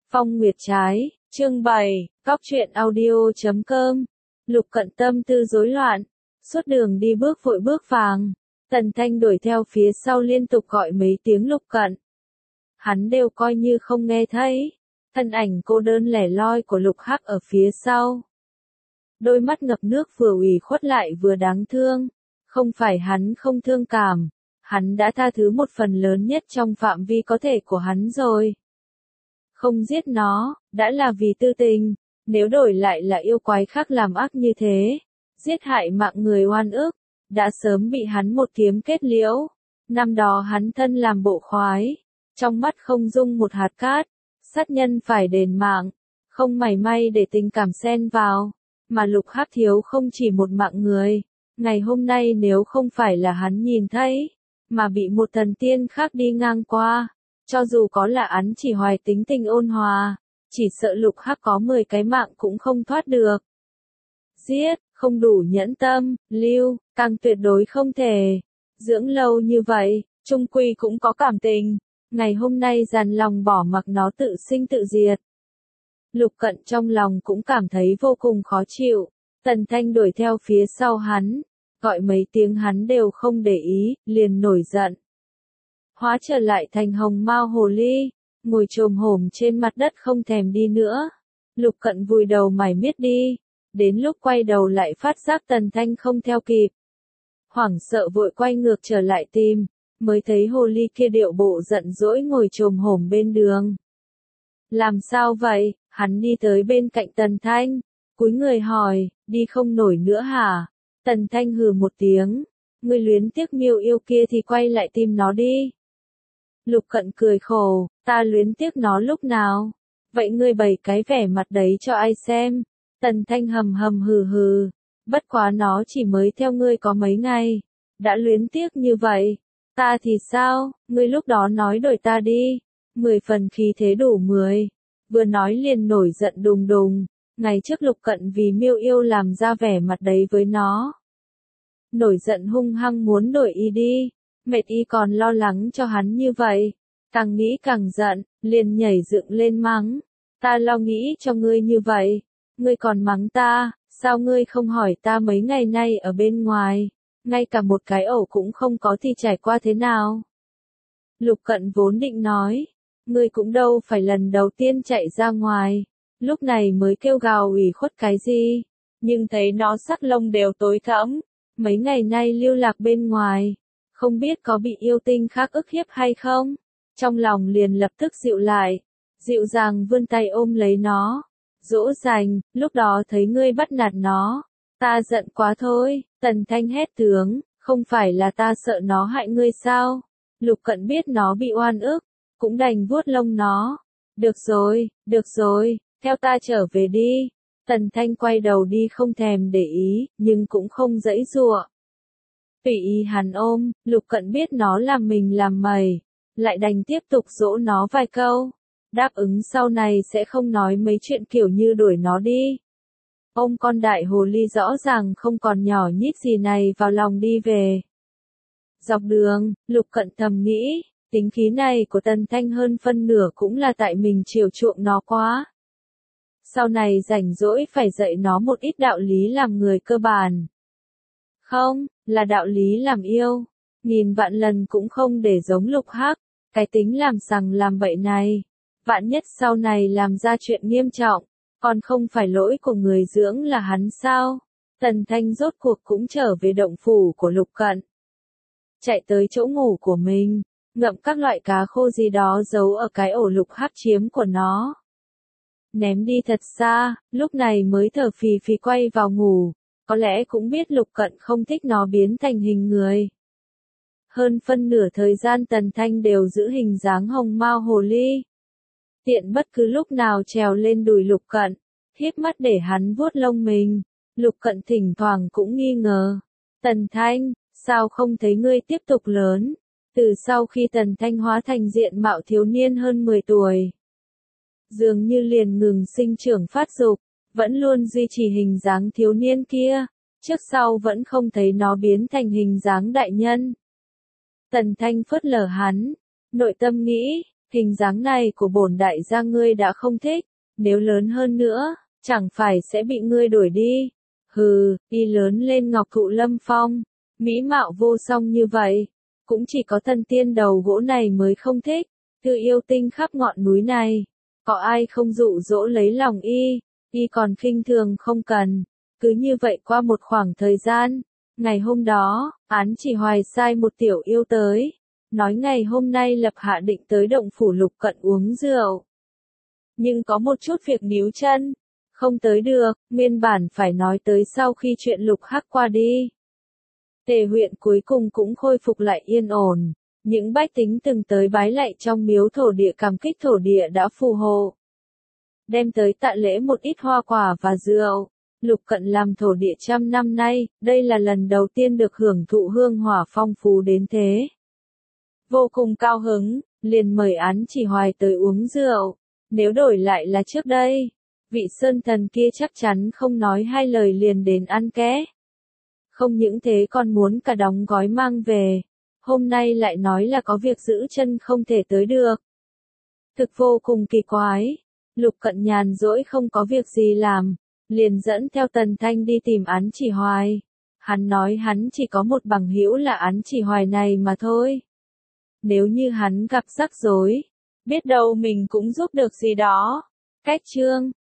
Phong Nguyệt Trái, chương 7, Cóc truyện audio.com. Lục Cận tâm tư rối loạn, suốt đường đi bước vội bước vàng. Tần Thanh đuổi theo phía sau liên tục gọi mấy tiếng Lục Cận. Hắn đều coi như không nghe thấy. Thân ảnh cô đơn lẻ loi của Lục Hắc ở phía sau. Đôi mắt ngập nước vừa ủy khuất lại vừa đáng thương. Không phải hắn không thương cảm. Hắn đã tha thứ một phần lớn nhất trong phạm vi có thể của hắn rồi. Không giết nó, đã là vì tư tình, nếu đổi lại là yêu quái khác làm ác như thế, giết hại mạng người oan ức, đã sớm bị hắn một kiếm kết liễu. Năm đó hắn thân làm bộ khoái, trong mắt không dung một hạt cát, sát nhân phải đền mạng, không mảy may để tình cảm xen vào, mà Lục Hắc thiếu không chỉ một mạng người, ngày hôm nay nếu không phải là hắn nhìn thấy, mà bị một thần tiên khác đi ngang qua. Cho dù có là án chỉ hoài tính tình ôn hòa, chỉ sợ Lục Hắc có 10 cái mạng cũng không thoát được. Giết, không đủ nhẫn tâm, lưu, càng tuyệt đối không thể. Dưỡng lâu như vậy, chung quy cũng có cảm tình. Ngày hôm nay dàn lòng bỏ mặc nó tự sinh tự diệt. Lục Cận trong lòng cũng cảm thấy vô cùng khó chịu. Tần Thanh đuổi theo phía sau hắn, gọi mấy tiếng hắn đều không để ý, liền nổi giận. Hóa trở lại thành hồng mao hồ ly, ngồi chồm hổm trên mặt đất không thèm đi nữa. Lục Cận vùi đầu mải miết đi, đến lúc quay đầu lại phát giác Tần Thanh không theo kịp. Hoảng sợ vội quay ngược trở lại tìm, mới thấy hồ ly kia điệu bộ giận dỗi ngồi chồm hổm bên đường. Làm sao vậy? Hắn đi tới bên cạnh Tần Thanh, cúi người hỏi, đi không nổi nữa hả? Tần Thanh hừ một tiếng, ngươi luyến tiếc miêu yêu kia thì quay lại tìm nó đi. Lục Cận cười khổ, ta luyến tiếc nó lúc nào? Vậy ngươi bày cái vẻ mặt đấy cho ai xem? Tần Thanh hầm hầm hừ, bất quá nó chỉ mới theo ngươi có mấy ngày, đã luyến tiếc như vậy. Ta thì sao, ngươi lúc đó nói đổi ta đi, 10 phần khí thế đủ 10. Vừa nói liền nổi giận đùng đùng, ngày trước Lục Cận vì miêu yêu làm ra vẻ mặt đấy với nó. Nổi giận hung hăng muốn đổi y đi. Mệt y còn lo lắng cho hắn như vậy, càng nghĩ càng giận, liền nhảy dựng lên mắng, ta lo nghĩ cho ngươi như vậy, ngươi còn mắng ta, sao ngươi không hỏi ta mấy ngày nay ở bên ngoài, ngay cả một cái ổ cũng không có thì trải qua thế nào. Lục Cận vốn định nói, ngươi cũng đâu phải lần đầu tiên chạy ra ngoài, lúc này mới kêu gào ủy khuất cái gì, nhưng thấy nó sắc lông đều tối thẫm, mấy ngày nay lưu lạc bên ngoài. Không biết có bị yêu tinh khác ức hiếp hay không? Trong lòng liền lập tức dịu lại, dịu dàng vươn tay ôm lấy nó, dỗ dành, lúc đó thấy ngươi bắt nạt nó, ta giận quá thôi. Tần Thanh hét tướng, không phải là ta sợ nó hại ngươi sao? Lục Cận biết nó bị oan ức, cũng đành vuốt lông nó. Được rồi, theo ta trở về đi. Tần Thanh quay đầu đi không thèm để ý, nhưng cũng không giãy giụa. Tùy ý hắn ôm, Lục Cận biết nó làm mình làm mày, lại đành tiếp tục dỗ nó vài câu, đáp ứng sau này sẽ không nói mấy chuyện kiểu như đuổi nó đi. Ôm con đại hồ ly rõ ràng không còn nhỏ nhít gì này vào lòng đi về. Dọc đường, Lục Cận thầm nghĩ, tính khí này của Tần Thanh hơn phân nửa cũng là tại mình chiều chuộng nó quá. Sau này rảnh rỗi phải dạy nó một ít đạo lý làm người cơ bản. Không, là đạo lý làm yêu. Nghìn vạn lần cũng không để giống Lục Hắc, cái tính làm sằng làm bậy này. Vạn nhất sau này làm ra chuyện nghiêm trọng, còn không phải lỗi của người dưỡng là hắn sao? Tần Thanh rốt cuộc cũng trở về động phủ của Lục Cận. Chạy tới chỗ ngủ của mình, ngậm các loại cá khô gì đó giấu ở cái ổ Lục Hắc chiếm của nó. Ném đi thật xa, lúc này mới thở phì phì quay vào ngủ. Có lẽ cũng biết Lục Cận không thích nó biến thành hình người. Hơn phân nửa thời gian Tần Thanh đều giữ hình dáng hồng mao hồ ly. Tiện bất cứ lúc nào trèo lên đùi Lục Cận, híp mắt để hắn vuốt lông mình. Lục Cận thỉnh thoảng cũng nghi ngờ. Tần Thanh, sao không thấy ngươi tiếp tục lớn? Từ sau khi Tần Thanh hóa thành diện mạo thiếu niên hơn 10 tuổi. Dường như liền ngừng sinh trưởng phát dục. Vẫn luôn duy trì hình dáng thiếu niên kia, trước sau vẫn không thấy nó biến thành hình dáng đại nhân. Tần Thanh phớt lờ hắn, nội tâm nghĩ, Hình dáng này của bổn đại gia ngươi đã không thích, nếu lớn hơn nữa, chẳng phải sẽ bị ngươi đuổi đi. Hừ, y lớn lên ngọc thụ lâm phong, mỹ mạo vô song như vậy, cũng chỉ có thần tiên đầu gỗ này mới không thích. Thư yêu tinh khắp ngọn núi này, có ai không dụ dỗ lấy lòng y còn khinh thường không cần. Cứ như vậy qua một khoảng thời gian, ngày hôm đó, Án Chỉ Hoài sai một tiểu yêu tới, nói ngày hôm nay lập hạ định tới động phủ Lục Cận uống rượu. Nhưng có một chút việc níu chân, không tới được, nguyên bản phải nói tới sau khi chuyện Lục Hắc qua đi. Tề huyện cuối cùng cũng khôi phục lại yên ổn, những bách tính từng tới bái lạy trong miếu thổ địa cảm kích thổ địa đã phù hộ. Đem tới tạ lễ một ít hoa quả và rượu. Lục Cận làm thổ địa 100 năm nay, đây là lần đầu tiên được hưởng thụ hương hỏa phong phú đến thế. Vô cùng cao hứng, liền mời Án Chỉ Hoài tới uống rượu. Nếu đổi lại là trước đây, vị sơn thần kia chắc chắn không nói hai lời liền đến ăn ké. Không những thế còn muốn cả đóng gói mang về, hôm nay lại nói là có việc giữ chân không thể tới được. Thực vô cùng kỳ quái, Lục Cận nhàn rỗi không có việc gì làm, liền dẫn theo Tần Thanh đi tìm Án Chỉ Hoài. Hắn nói hắn chỉ có một bằng hữu là Án Chỉ Hoài này mà thôi. Nếu như hắn gặp rắc rối, biết đâu mình cũng giúp được gì đó. Cách chương